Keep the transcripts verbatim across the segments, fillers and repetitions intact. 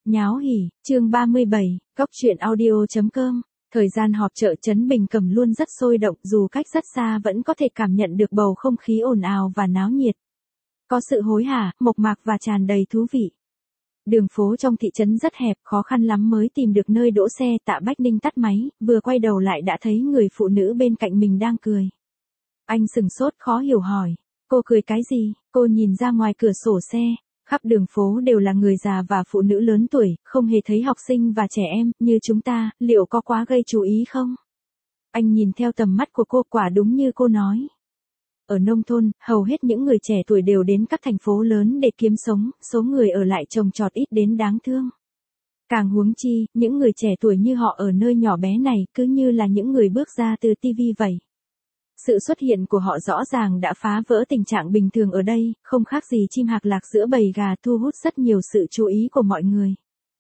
Nháo hỉ, chương ba mươi bảy, Góc truyện audio.com. Thời gian họp chợ Trấn Bình Cầm luôn rất sôi động, dù cách rất xa vẫn có thể cảm nhận được bầu không khí ồn ào và náo nhiệt. Có sự hối hả, mộc mạc và tràn đầy thú vị. Đường phố trong thị trấn rất hẹp, khó khăn lắm mới tìm được nơi đỗ xe. Tạ Bách Ninh tắt máy, vừa quay đầu lại đã thấy người phụ nữ bên cạnh mình đang cười. Anh sừng sốt khó hiểu hỏi, cô cười cái gì? Cô nhìn ra ngoài cửa sổ xe. Khắp đường phố đều là người già và phụ nữ lớn tuổi, không hề thấy học sinh và trẻ em, như chúng ta, liệu có quá gây chú ý không? Anh nhìn theo tầm mắt của cô, quả đúng như cô nói. Ở nông thôn, hầu hết những người trẻ tuổi đều đến các thành phố lớn để kiếm sống, số người ở lại trồng trọt ít đến đáng thương. Càng huống chi, những người trẻ tuổi như họ ở nơi nhỏ bé này cứ như là những người bước ra từ tivi vậy. Sự xuất hiện của họ rõ ràng đã phá vỡ tình trạng bình thường ở đây, không khác gì chim hạc lạc giữa bầy gà, thu hút rất nhiều sự chú ý của mọi người.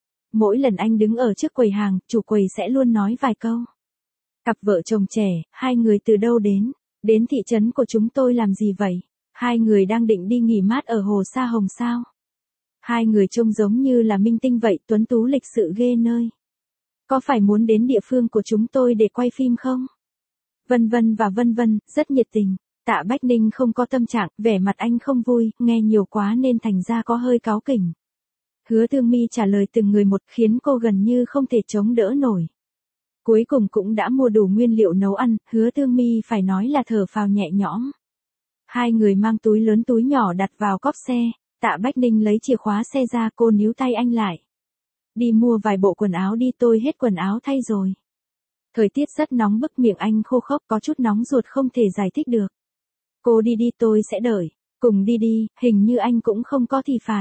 Mỗi lần anh đứng ở trước quầy hàng, chủ quầy sẽ luôn nói vài câu. Cặp vợ chồng trẻ, hai người từ đâu đến? Đến thị trấn của chúng tôi làm gì vậy? Hai người đang định đi nghỉ mát ở hồ Sa Hồng sao? Hai người trông giống như là minh tinh vậy, tuấn tú lịch sự ghê nơi. Có phải muốn đến địa phương của chúng tôi để quay phim không? Vân vân và vân vân, rất nhiệt tình. Tạ Bách Ninh không có tâm trạng, vẻ mặt anh không vui, nghe nhiều quá nên thành ra có hơi cáu kỉnh. Hứa Thương My trả lời từng người một, khiến cô gần như không thể chống đỡ nổi. Cuối cùng cũng đã mua đủ nguyên liệu nấu ăn, Hứa Thương My phải nói là thở phào nhẹ nhõm. Hai người mang túi lớn túi nhỏ đặt vào cốp xe. Tạ Bách Ninh lấy chìa khóa xe ra, cô níu tay anh lại. Đi mua vài bộ quần áo đi, tôi hết quần áo thay rồi. Thời tiết rất nóng bức, miệng anh khô khốc, có chút nóng ruột không thể giải thích được. Cô đi đi, tôi sẽ đợi. Cùng đi đi, hình như anh cũng không có thì phải.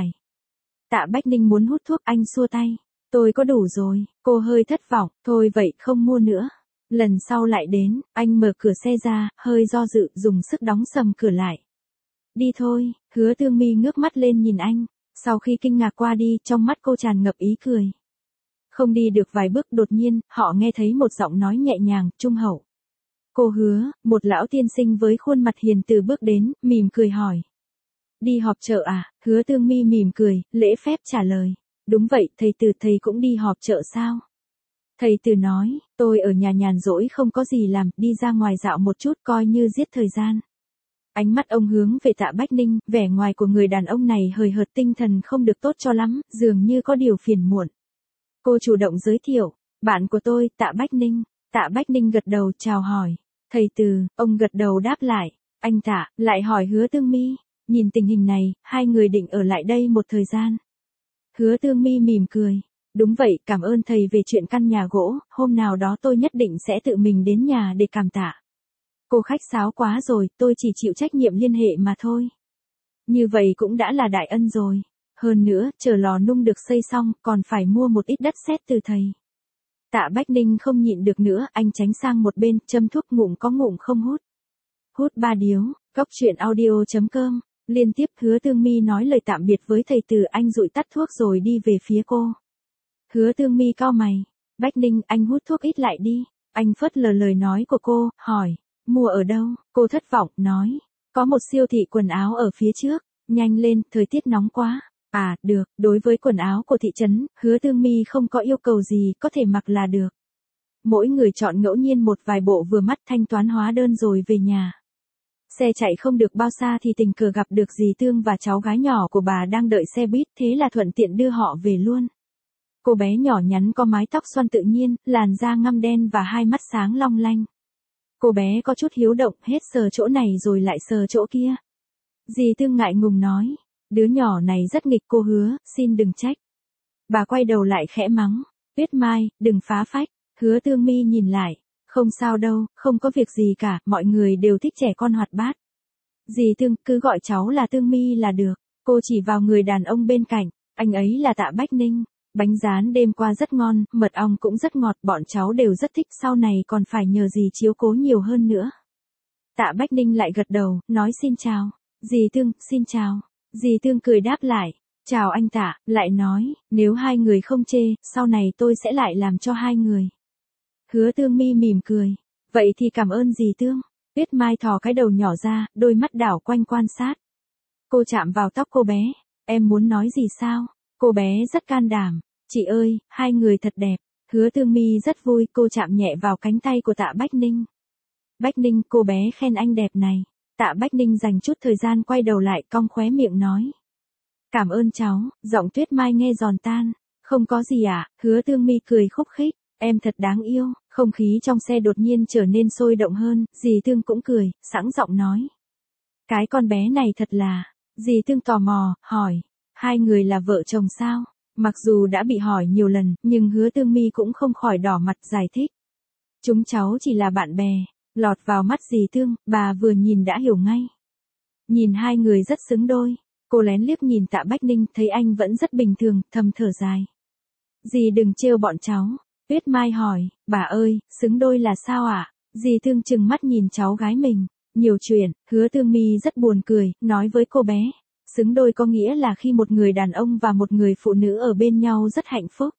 Tạ Bách Ninh muốn hút thuốc, anh xua tay. Tôi có đủ rồi. Cô hơi thất vọng, thôi vậy không mua nữa. Lần sau lại đến, anh mở cửa xe ra, hơi do dự, dùng sức đóng sầm cửa lại. Đi thôi. Hứa Thương My ngước mắt lên nhìn anh. Sau khi kinh ngạc qua đi, trong mắt cô tràn ngập ý cười. Không đi được vài bước, đột nhiên, họ nghe thấy một giọng nói nhẹ nhàng, trung hậu. Cô Hứa, một lão tiên sinh với khuôn mặt hiền từ bước đến, mỉm cười hỏi. Đi họp chợ à? Hứa Thương My mỉm cười, lễ phép trả lời. Đúng vậy, thầy Từ, thầy cũng đi họp chợ sao? Thầy Từ nói, tôi ở nhà nhàn rỗi không có gì làm, đi ra ngoài dạo một chút coi như giết thời gian. Ánh mắt ông hướng về Tạ Bách Ninh, vẻ ngoài của người đàn ông này hời hợt, tinh thần không được tốt cho lắm, dường như có điều phiền muộn. Cô chủ động giới thiệu, bạn của tôi, Tạ Bách Ninh. Tạ Bách Ninh gật đầu chào hỏi. Thầy Từ, ông gật đầu đáp lại. Anh Tạ, lại hỏi Hứa Thương My. Nhìn tình hình này, hai người định ở lại đây một thời gian. Hứa Thương My mỉm cười. Đúng vậy, cảm ơn thầy về chuyện căn nhà gỗ, hôm nào đó tôi nhất định sẽ tự mình đến nhà để cảm tạ. Cô khách sáo quá rồi, tôi chỉ chịu trách nhiệm liên hệ mà thôi. Như vậy cũng đã là đại ân rồi. Hơn nữa, chờ lò nung được xây xong, còn phải mua một ít đất sét từ thầy. Tạ Bách Ninh không nhịn được nữa, anh tránh sang một bên, châm thuốc ngụm có ngụm không hút. Hút ba điếu. Góc truyện audio.com. Liên tiếp Hứa Thương My nói lời tạm biệt với thầy Từ, anh dụi tắt thuốc rồi đi về phía cô. Hứa Thương My cau mày. Bách Ninh, anh hút thuốc ít lại đi. Anh phớt lờ lời nói của cô, hỏi. Mua ở đâu? Cô thất vọng, nói. Có một siêu thị quần áo ở phía trước. Nhanh lên, thời tiết nóng quá. À, được, đối với quần áo của thị trấn, Hứa Thương My không có yêu cầu gì, có thể mặc là được. Mỗi người chọn ngẫu nhiên một vài bộ vừa mắt, thanh toán hóa đơn rồi về nhà. Xe chạy không được bao xa thì tình cờ gặp được dì Tương và cháu gái nhỏ của bà đang đợi xe buýt, thế là thuận tiện đưa họ về luôn. Cô bé nhỏ nhắn có mái tóc xoăn tự nhiên, làn da ngăm đen và hai mắt sáng long lanh. Cô bé có chút hiếu động, hết sờ chỗ này rồi lại sờ chỗ kia. Dì Tương ngại ngùng nói. Đứa nhỏ này rất nghịch, cô Hứa, xin đừng trách. Bà quay đầu lại khẽ mắng. Tuyết Mai, đừng phá phách. Hứa Thương My nhìn lại. Không sao đâu, không có việc gì cả, mọi người đều thích trẻ con hoạt bát. Dì Tương, cứ gọi cháu là Thương My là được. Cô chỉ vào người đàn ông bên cạnh. Anh ấy là Tạ Bách Ninh. Bánh rán đêm qua rất ngon, mật ong cũng rất ngọt, bọn cháu đều rất thích, sau này còn phải nhờ dì chiếu cố nhiều hơn nữa. Tạ Bách Ninh lại gật đầu, nói xin chào. Dì Tương, xin chào. Dì Tương cười đáp lại. Chào anh Tạ, lại nói, nếu hai người không chê, sau này tôi sẽ lại làm cho hai người. Hứa Thương My mỉm cười. Vậy thì cảm ơn dì Tương. Tuyết Mai thò cái đầu nhỏ ra, đôi mắt đảo quanh quan sát. Cô chạm vào tóc cô bé. Em muốn nói gì sao? Cô bé rất can đảm. Chị ơi, hai người thật đẹp. Hứa Tương My rất vui, cô chạm nhẹ vào cánh tay của Tạ Bách Ninh. Bách Ninh, cô bé khen anh đẹp này. Tạ Bách Ninh dành chút thời gian quay đầu lại, cong khóe miệng nói. Cảm ơn cháu, giọng Tuyết Mai nghe giòn tan. Không có gì ạ, à? Hứa Tương My cười khúc khích. Em thật đáng yêu. Không khí trong xe đột nhiên trở nên sôi động hơn, dì Tương cũng cười, sẵn giọng nói. Cái con bé này thật là. Dì Tương tò mò, hỏi. Hai người là vợ chồng sao? Mặc dù đã bị hỏi nhiều lần, nhưng Hứa Tương My cũng không khỏi đỏ mặt giải thích. Chúng cháu chỉ là bạn bè. Lọt vào mắt dì Tương, bà vừa nhìn đã hiểu ngay. Nhìn hai người rất xứng đôi. Cô lén liếc nhìn Tạ Bách Ninh, thấy anh vẫn rất bình thường, thầm thở dài. Dì đừng trêu bọn cháu. Tuyết Mai hỏi, bà ơi, xứng đôi là sao ạ? À? Dì Tương trừng mắt nhìn cháu gái mình. Nhiều chuyện, Hứa Tương My rất buồn cười, nói với cô bé. Xứng đôi có nghĩa là khi một người đàn ông và một người phụ nữ ở bên nhau rất hạnh phúc.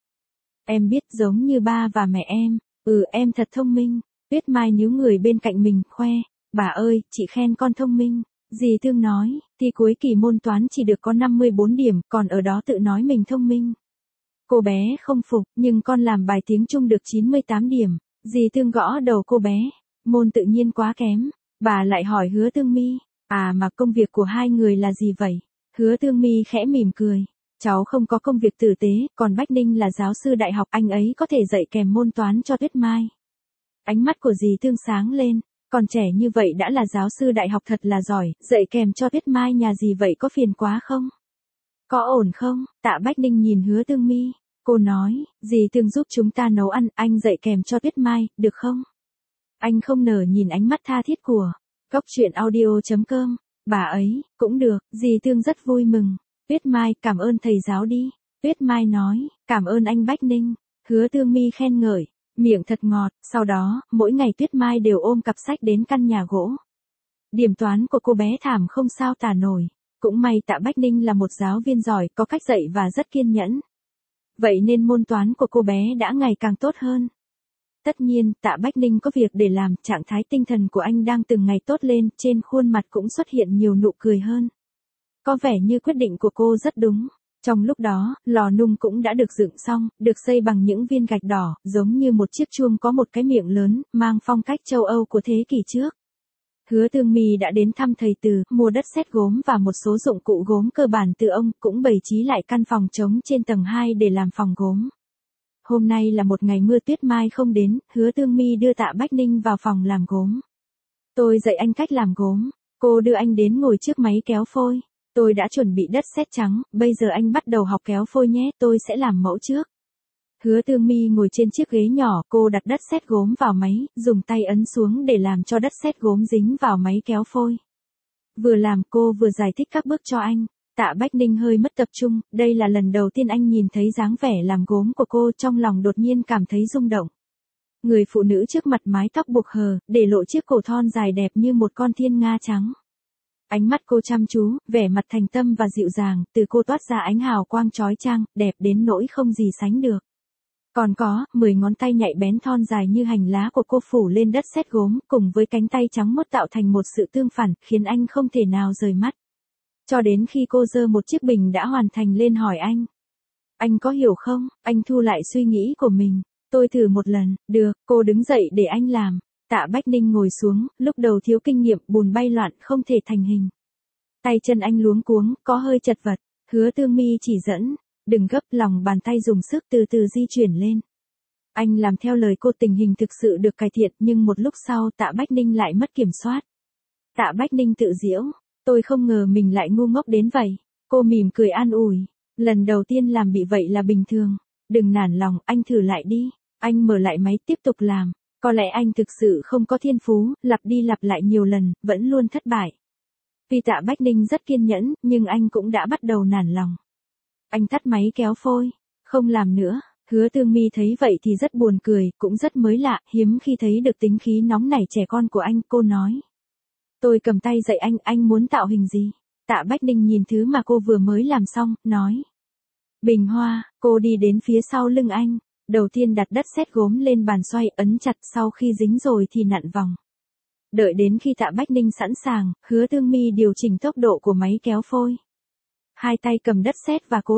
Em biết giống như ba và mẹ em. Ừ, em thật thông minh. Tuyết Mai níu người bên cạnh mình, khoe. Bà ơi, chị khen con thông minh. Dì Tương nói, thi cuối kỳ môn toán chỉ được có năm mươi bốn điểm, còn ở đó tự nói mình thông minh. Cô bé không phục, nhưng con làm bài tiếng Trung được chín mươi tám điểm. Dì Tương gõ đầu cô bé. Môn tự nhiên quá kém. Bà lại hỏi Hứa Tương My. À mà công việc của hai người là gì vậy? Hứa Tương My khẽ mỉm cười. Cháu không có công việc tử tế, còn Bách Ninh là giáo sư đại học, anh ấy có thể dạy kèm môn toán cho Tuyết Mai. Ánh mắt của dì Tương sáng lên. Còn trẻ như vậy đã là giáo sư đại học thật là giỏi, dạy kèm cho Tuyết Mai nhà dì vậy có phiền quá không? Có ổn không? Tạ Bách Ninh nhìn Hứa Tương My. Cô nói, dì Tương giúp chúng ta nấu ăn, anh dạy kèm cho Tuyết Mai, được không? Anh không nở nhìn ánh mắt tha thiết của Cốc truyện audio chấm com. Bà ấy, cũng được, dì Tương rất vui mừng. Tuyết Mai, cảm ơn thầy giáo đi. Tuyết Mai nói, cảm ơn anh Bách Ninh. Hứa Tương My khen ngợi, miệng thật ngọt. Sau đó, mỗi ngày Tuyết Mai đều ôm cặp sách đến căn nhà gỗ. Điểm toán của cô bé thảm không sao tả nổi. Cũng may Tạ Bách Ninh là một giáo viên giỏi, có cách dạy và rất kiên nhẫn. Vậy nên môn toán của cô bé đã ngày càng tốt hơn. Tất nhiên, Tạ Bách Ninh có việc để làm, trạng thái tinh thần của anh đang từng ngày tốt lên, trên khuôn mặt cũng xuất hiện nhiều nụ cười hơn. Có vẻ như quyết định của cô rất đúng. Trong lúc đó, lò nung cũng đã được dựng xong, được xây bằng những viên gạch đỏ, giống như một chiếc chuông có một cái miệng lớn, mang phong cách châu Âu của thế kỷ trước. Hứa Tương My đã đến thăm thầy Từ, mua đất sét gốm và một số dụng cụ gốm cơ bản từ ông, cũng bày trí lại căn phòng trống trên tầng hai để làm phòng gốm. Hôm nay là một ngày mưa, Tuyết Mai không đến, Hứa Tương My đưa Tạ Bách Ninh vào phòng làm gốm. Tôi dạy anh cách làm gốm. Cô đưa anh đến ngồi trước máy kéo phôi. Tôi đã chuẩn bị đất sét trắng, bây giờ anh bắt đầu học kéo phôi nhé, tôi sẽ làm mẫu trước. Hứa Tương My ngồi trên chiếc ghế nhỏ, cô đặt đất sét gốm vào máy, dùng tay ấn xuống để làm cho đất sét gốm dính vào máy kéo phôi. Vừa làm cô vừa giải thích các bước cho anh. Tạ Bách Ninh hơi mất tập trung, đây là lần đầu tiên anh nhìn thấy dáng vẻ làm gốm của cô, trong lòng đột nhiên cảm thấy rung động. Người phụ nữ trước mặt mái tóc buộc hờ, để lộ chiếc cổ thon dài đẹp như một con thiên nga trắng. Ánh mắt cô chăm chú, vẻ mặt thành tâm và dịu dàng, từ cô toát ra ánh hào quang chói chang, đẹp đến nỗi không gì sánh được. Còn có, mười ngón tay nhạy bén thon dài như hành lá của cô phủ lên đất sét gốm, cùng với cánh tay trắng muốt tạo thành một sự tương phản, khiến anh không thể nào rời mắt. Cho đến khi cô giơ một chiếc bình đã hoàn thành lên hỏi anh. Anh có hiểu không? Anh thu lại suy nghĩ của mình. Tôi thử một lần, được, cô đứng dậy để anh làm. Tạ Bách Ninh ngồi xuống, lúc đầu thiếu kinh nghiệm, bùn bay loạn, không thể thành hình. Tay chân anh luống cuống, có hơi chật vật. Hứa Tương My chỉ dẫn, đừng gấp, lòng bàn tay dùng sức từ từ di chuyển lên. Anh làm theo lời cô, tình hình thực sự được cải thiện, nhưng một lúc sau Tạ Bách Ninh lại mất kiểm soát. Tạ Bách Ninh tự giễu, tôi không ngờ mình lại ngu ngốc đến vậy. Cô mỉm cười an ủi, lần đầu tiên làm bị vậy là bình thường. Đừng nản lòng, anh thử lại đi. Anh mở lại máy tiếp tục làm. Có lẽ anh thực sự không có thiên phú, lặp đi lặp lại nhiều lần, vẫn luôn thất bại. Vì Tạ Bách Ninh rất kiên nhẫn, nhưng anh cũng đã bắt đầu nản lòng. Anh tắt máy kéo phôi, không làm nữa. Hứa Tương My thấy vậy thì rất buồn cười, cũng rất mới lạ, hiếm khi thấy được tính khí nóng nảy trẻ con của anh. Cô nói, tôi cầm tay dạy anh, anh muốn tạo hình gì? Tạ Bách Ninh nhìn thứ mà cô vừa mới làm xong, nói, bình hoa. Cô đi đến phía sau lưng anh. Đầu tiên đặt đất sét gốm lên bàn xoay, ấn chặt, sau khi dính rồi thì nặn vòng. Đợi đến khi Tạ Bách Ninh sẵn sàng, Hứa Tương My điều chỉnh tốc độ của máy kéo phôi. Hai tay cầm đất sét và cố định.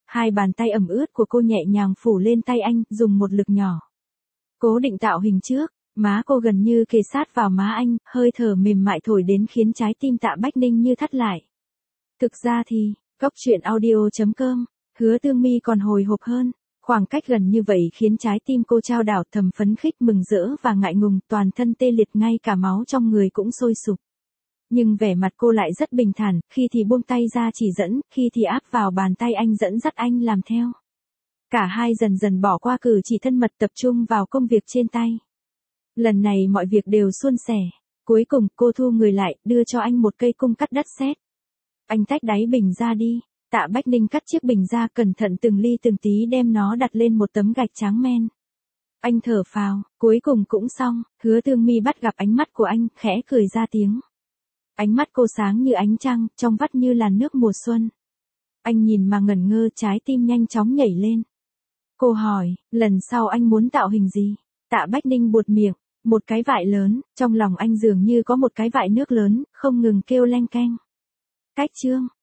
Hai bàn tay ẩm ướt của cô nhẹ nhàng phủ lên tay anh, dùng một lực nhỏ. Cố định tạo hình trước, má cô gần như kề sát vào má anh, hơi thở mềm mại thổi đến khiến trái tim Tạ Bách Ninh như thắt lại. Thực ra thì, cốc truyện audio chấm com, Hứa Tương My còn hồi hộp hơn. Khoảng cách gần như vậy khiến trái tim cô trao đảo, thầm phấn khích, mừng rỡ và ngại ngùng, toàn thân tê liệt, ngay cả máu trong người cũng sôi sục. Nhưng vẻ mặt cô lại rất bình thản, khi thì buông tay ra chỉ dẫn, khi thì áp vào bàn tay anh dẫn dắt anh làm theo. Cả hai dần dần bỏ qua cử chỉ thân mật, tập trung vào công việc trên tay. Lần này mọi việc đều suôn sẻ. Cuối cùng cô thu người lại, đưa cho anh một cây cung cắt đất sét. Anh tách đáy bình ra đi. Tạ Bách Ninh cắt chiếc bình ra, cẩn thận từng ly từng tí đem nó đặt lên một tấm gạch trắng men. Anh thở phào, cuối cùng cũng xong. Hứa Tương My bắt gặp ánh mắt của anh, khẽ cười ra tiếng. Ánh mắt cô sáng như ánh trăng, trong vắt như làn nước mùa xuân. Anh nhìn mà ngẩn ngơ, trái tim nhanh chóng nhảy lên. Cô hỏi, lần sau anh muốn tạo hình gì? Tạ Bách Ninh buột miệng, một cái vại lớn, trong lòng anh dường như có một cái vại nước lớn, không ngừng kêu leng keng. Cách chương.